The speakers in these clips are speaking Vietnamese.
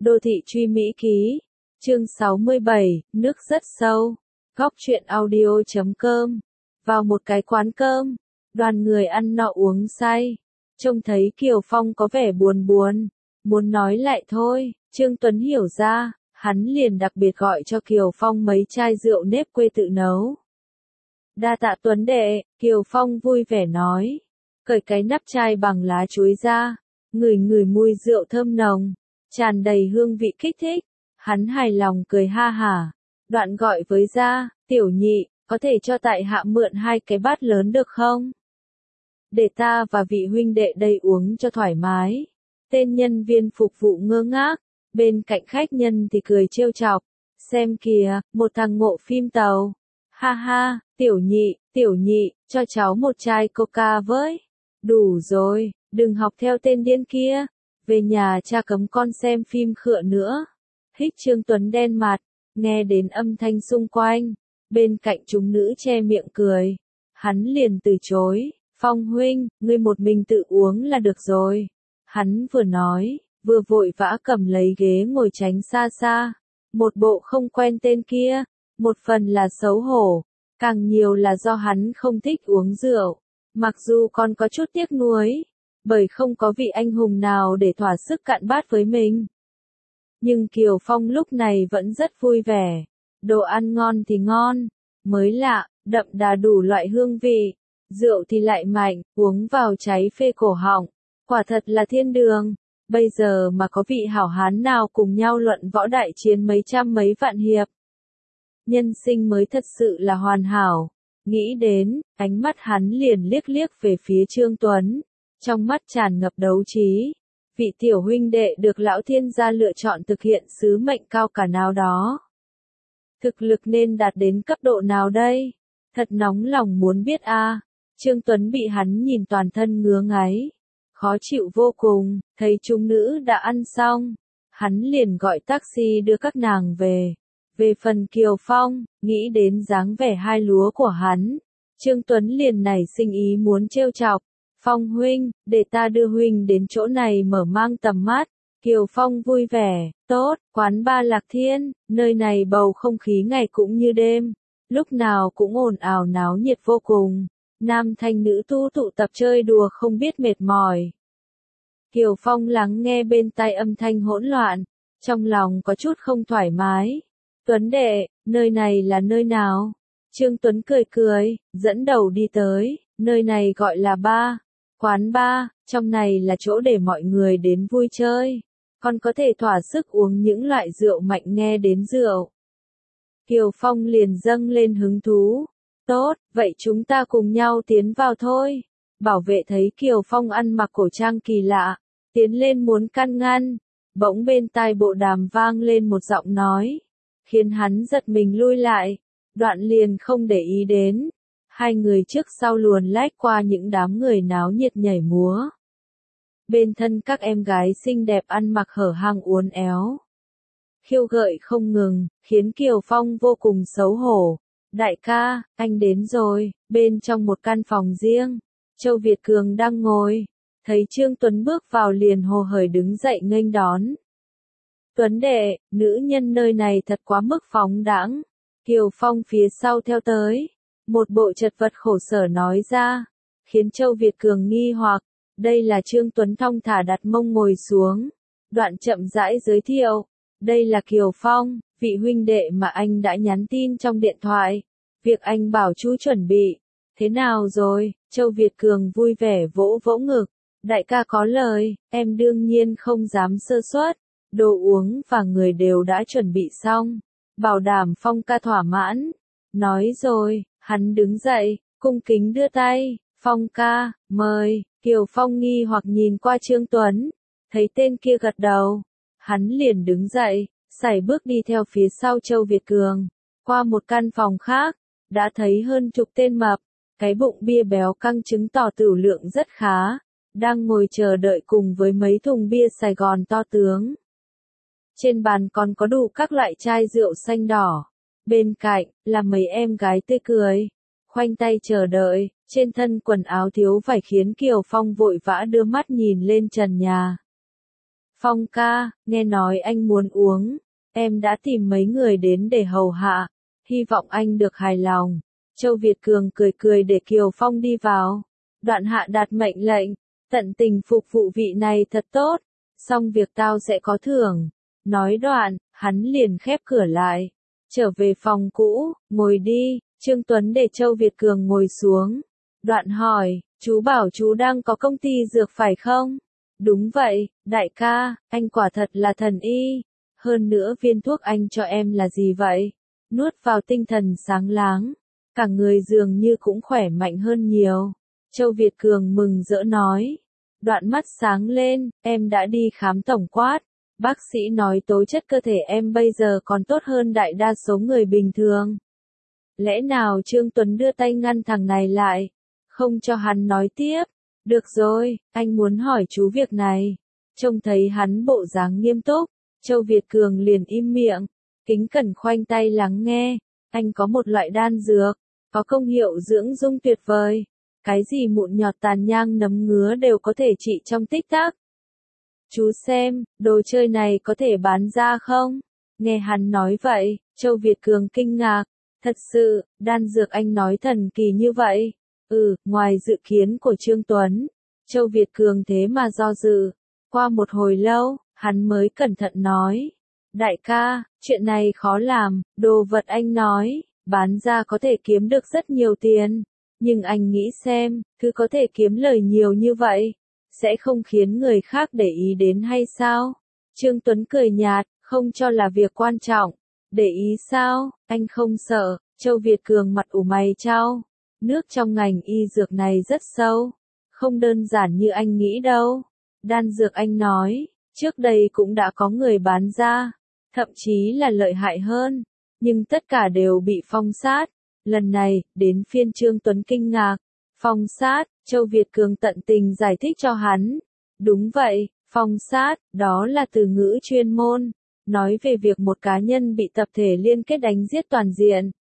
Đô thị truy Mỹ ký. Chương 67, nước rất sâu. Góc truyện audio.com. Vào một cái quán cơm, đoàn người ăn nọ uống say. Trông thấy Kiều Phong có vẻ buồn buồn, muốn nói lại thôi. Trương Tuấn hiểu ra, hắn liền đặc biệt gọi cho Kiều Phong mấy chai rượu nếp quê tự nấu. Đa tạ Tuấn đệ, Kiều Phong vui vẻ nói. Cởi cái nắp chai bằng lá chuối ra, ngửi ngửi mùi rượu thơm nồng, tràn đầy hương vị kích thích. Hắn hài lòng cười ha hả. Đoạn gọi với gia, tiểu nhị, có thể cho tại hạ mượn 2 cái bát lớn được không? Để ta và vị huynh đệ đây uống cho thoải mái. Tên nhân viên phục vụ ngơ ngác, bên cạnh khách nhân thì cười trêu chọc. Xem kìa, một thằng ngộ phim tàu. Ha ha, tiểu nhị, cho cháu một chai coca với. Đủ rồi, đừng học theo tên điên kia. Về nhà cha cấm con xem phim khựa nữa. Hích Trương Tuấn đen mặt, nghe đến âm thanh xung quanh. Bên cạnh chúng nữ che miệng cười. Hắn liền từ chối. Phong huynh, ngươi một mình tự uống là được rồi. Hắn vừa nói, vừa vội vã cầm lấy ghế ngồi tránh xa xa. Một bộ không quen tên kia. Một phần là xấu hổ, càng nhiều là do hắn không thích uống rượu. Mặc dù còn có chút tiếc nuối, bởi không có vị anh hùng nào để thỏa sức cạn bát với mình. Nhưng Kiều Phong lúc này vẫn rất vui vẻ. Đồ ăn ngon thì ngon, mới lạ, đậm đà đủ loại hương vị. Rượu thì lại mạnh, uống vào cháy phê cổ họng. Quả thật là thiên đường. Bây giờ mà có vị hảo hán nào cùng nhau luận võ đại chiến mấy trăm mấy vạn hiệp. Nhân sinh mới thật sự là hoàn hảo. Nghĩ đến, ánh mắt hắn liền liếc liếc về phía Trương Tuấn. Trong mắt tràn ngập đấu trí. Vị tiểu huynh đệ được lão thiên gia lựa chọn thực hiện sứ mệnh cao cả nào đó. Thực lực nên đạt đến cấp độ nào đây? Thật nóng lòng muốn biết a. Trương Tuấn bị hắn nhìn toàn thân ngứa ngáy. Khó chịu vô cùng, thấy chúng nữ đã ăn xong. Hắn liền gọi taxi đưa các nàng về. Về phần Kiều Phong, nghĩ đến dáng vẻ hai lúa của hắn. Trương Tuấn liền nảy sinh ý muốn trêu chọc. Phong huynh, để ta đưa huynh đến chỗ này mở mang tầm mắt. Kiều Phong vui vẻ, tốt, quán ba Lạc Thiên, nơi này bầu không khí ngày cũng như đêm. Lúc nào cũng ồn ào náo nhiệt vô cùng. Nam thanh nữ tu tụ tập chơi đùa không biết mệt mỏi. Kiều Phong lắng nghe bên tai âm thanh hỗn loạn, trong lòng có chút không thoải mái. Tuấn đệ, nơi này là nơi nào? Trương Tuấn cười cười, dẫn đầu đi tới, nơi này gọi là bar, quán bar, trong này là chỗ để mọi người đến vui chơi, còn có thể thỏa sức uống những loại rượu mạnh nghe đến rượu. Kiều Phong liền dâng lên hứng thú. Tốt, vậy chúng ta cùng nhau tiến vào thôi. Bảo vệ thấy Kiều Phong ăn mặc cổ trang kỳ lạ, tiến lên muốn can ngăn, bỗng bên tai bộ đàm vang lên một giọng nói, khiến hắn giật mình lui lại, đoạn liền không để ý đến. Hai người trước sau luồn lách qua những đám người náo nhiệt nhảy múa. Bên thân các em gái xinh đẹp ăn mặc hở hang uốn éo. Khiêu gợi không ngừng, khiến Kiều Phong vô cùng xấu hổ. Đại ca, anh đến rồi. Bên trong một căn phòng riêng, Châu Việt Cường đang ngồi. Thấy Trương Tuấn bước vào liền hồ hởi đứng dậy nghênh đón. Tuấn đệ, nữ nhân nơi này thật quá mức phóng đãng. Kiều Phong phía sau theo tới. Một bộ chật vật khổ sở nói ra. Khiến Châu Việt Cường nghi hoặc. Đây là Trương Tuấn thong thả đặt mông ngồi xuống. Đoạn chậm rãi giới thiệu. Đây là Kiều Phong, vị huynh đệ mà anh đã nhắn tin trong điện thoại. Việc anh bảo chú chuẩn bị. Thế nào rồi? Châu Việt Cường vui vẻ vỗ vỗ ngực. Đại ca có lời, em đương nhiên không dám sơ suất. Đồ uống và người đều đã chuẩn bị xong. Bảo đảm Phong ca thỏa mãn. Nói rồi, hắn đứng dậy, cung kính đưa tay. Phong ca, mời. Kiều Phong nghi hoặc nhìn qua Trương Tuấn. Thấy tên kia gật đầu. Hắn liền đứng dậy, sải bước đi theo phía sau Châu Việt Cường. Qua một căn phòng khác, đã thấy hơn chục tên mập. Cái bụng bia béo căng chứng tỏ tửu lượng rất khá. Đang ngồi chờ đợi cùng với mấy thùng bia Sài Gòn to tướng. Trên bàn còn có đủ các loại chai rượu xanh đỏ. Bên cạnh, là mấy em gái tươi cười. Khoanh tay chờ đợi, trên thân quần áo thiếu vải khiến Kiều Phong vội vã đưa mắt nhìn lên trần nhà. Phong ca, nghe nói anh muốn uống, em đã tìm mấy người đến để hầu hạ, hy vọng anh được hài lòng. Châu Việt Cường cười cười để Kiều Phong đi vào. Đoạn hạ đạt mệnh lệnh, tận tình phục vụ vị này thật tốt, xong việc tao sẽ có thưởng. Nói đoạn, hắn liền khép cửa lại. Trở về phòng cũ, ngồi đi, Trương Tuấn để Châu Việt Cường ngồi xuống. Đoạn hỏi, chú bảo chú đang có công ty dược phải không? Đúng vậy, đại ca, anh quả thật là thần y. Hơn nữa viên thuốc anh cho em là gì vậy? Nuốt vào tinh thần sáng láng, cả người dường như cũng khỏe mạnh hơn nhiều. Châu Việt Cường mừng rỡ nói. Đoạn mắt sáng lên, em đã đi khám tổng quát. Bác sĩ nói tố chất cơ thể em bây giờ còn tốt hơn đại đa số người bình thường. Lẽ nào Trương Tuấn đưa tay ngăn thằng này lại, không cho hắn nói tiếp. Được rồi, anh muốn hỏi chú việc này. Trông thấy hắn bộ dáng nghiêm túc, Châu Việt Cường liền im miệng, kính cẩn khoanh tay lắng nghe. Anh có một loại đan dược, có công hiệu dưỡng dung tuyệt vời. Cái gì mụn nhọt tàn nhang nấm ngứa đều có thể trị trong tích tắc. Chú xem, đồ chơi này có thể bán ra không? Nghe hắn nói vậy, Châu Việt Cường kinh ngạc. Thật sự, đan dược anh nói thần kỳ như vậy. Ngoài dự kiến của Trương Tuấn, Châu Việt Cường thế mà do dự. Qua một hồi lâu, hắn mới cẩn thận nói. Đại ca, chuyện này khó làm, đồ vật anh nói, bán ra có thể kiếm được rất nhiều tiền. Nhưng anh nghĩ xem, thứ có thể kiếm lời nhiều như vậy, sẽ không khiến người khác để ý đến hay sao? Trương Tuấn cười nhạt, không cho là việc quan trọng. Để ý sao, anh không sợ. Châu Việt Cường mặt ủ mày chau. Nước trong ngành y dược này rất sâu, không đơn giản như anh nghĩ đâu. Đan dược anh nói, trước đây cũng đã có người bán ra, thậm chí là lợi hại hơn, nhưng tất cả đều bị phong sát. Lần này, đến phiên Trương Tuấn kinh ngạc. Phong sát, Châu Việt Cường tận tình giải thích cho hắn. Đúng vậy, phong sát, đó là từ ngữ chuyên môn, nói về việc một cá nhân bị tập thể liên kết đánh giết toàn diện.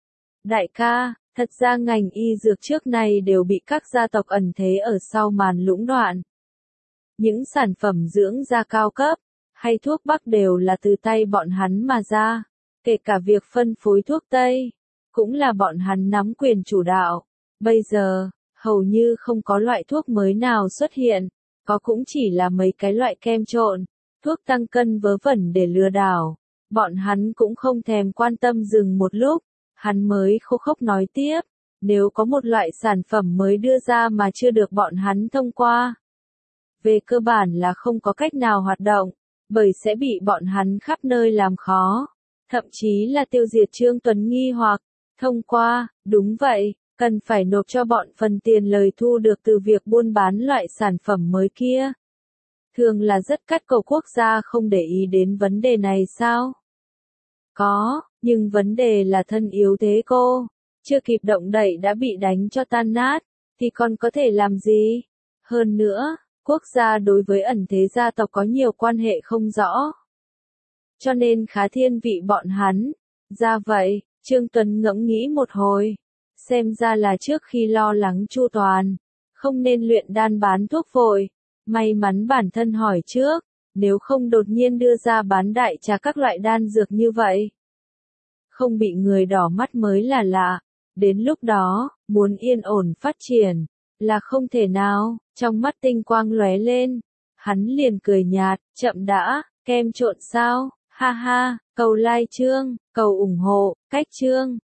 Đại ca, thật ra ngành y dược trước này đều bị các gia tộc ẩn thế ở sau màn lũng đoạn. Những sản phẩm dưỡng da cao cấp, hay thuốc bắc đều là từ tay bọn hắn mà ra, kể cả việc phân phối thuốc Tây, cũng là bọn hắn nắm quyền chủ đạo. Bây giờ, hầu như không có loại thuốc mới nào xuất hiện, có cũng chỉ là mấy cái loại kem trộn, thuốc tăng cân vớ vẩn để lừa đảo. Bọn hắn cũng không thèm quan tâm. Dừng một lúc, hắn mới khô khốc nói tiếp, nếu có một loại sản phẩm mới đưa ra mà chưa được bọn hắn thông qua, về cơ bản là không có cách nào hoạt động, bởi sẽ bị bọn hắn khắp nơi làm khó, thậm chí là tiêu diệt. Trương Tuấn nghi hoặc, thông qua, đúng vậy, cần phải nộp cho bọn phần tiền lời thu được từ việc buôn bán loại sản phẩm mới kia. Thường là rất cắt cầu quốc gia không để ý đến vấn đề này sao? Có, nhưng vấn đề là thân yếu thế cô, chưa kịp động đậy đã bị đánh cho tan nát, thì còn có thể làm gì? Hơn nữa, quốc gia đối với ẩn thế gia tộc có nhiều quan hệ không rõ, cho nên khá thiên vị bọn hắn. Ra vậy, Trương Tuấn ngẫm nghĩ một hồi, xem ra là trước khi lo lắng chu toàn, không nên luyện đan bán thuốc vội, may mắn bản thân hỏi trước, nếu không đột nhiên đưa ra bán đại trà các loại đan dược như vậy, không bị người đỏ mắt mới là lạ. Đến lúc đó, muốn yên ổn phát triển, là không thể nào. Trong mắt tinh quang lóe lên, hắn liền cười nhạt, chậm đã, kem trộn sao, ha ha, cầu like chương, cầu ủng hộ, cách chương.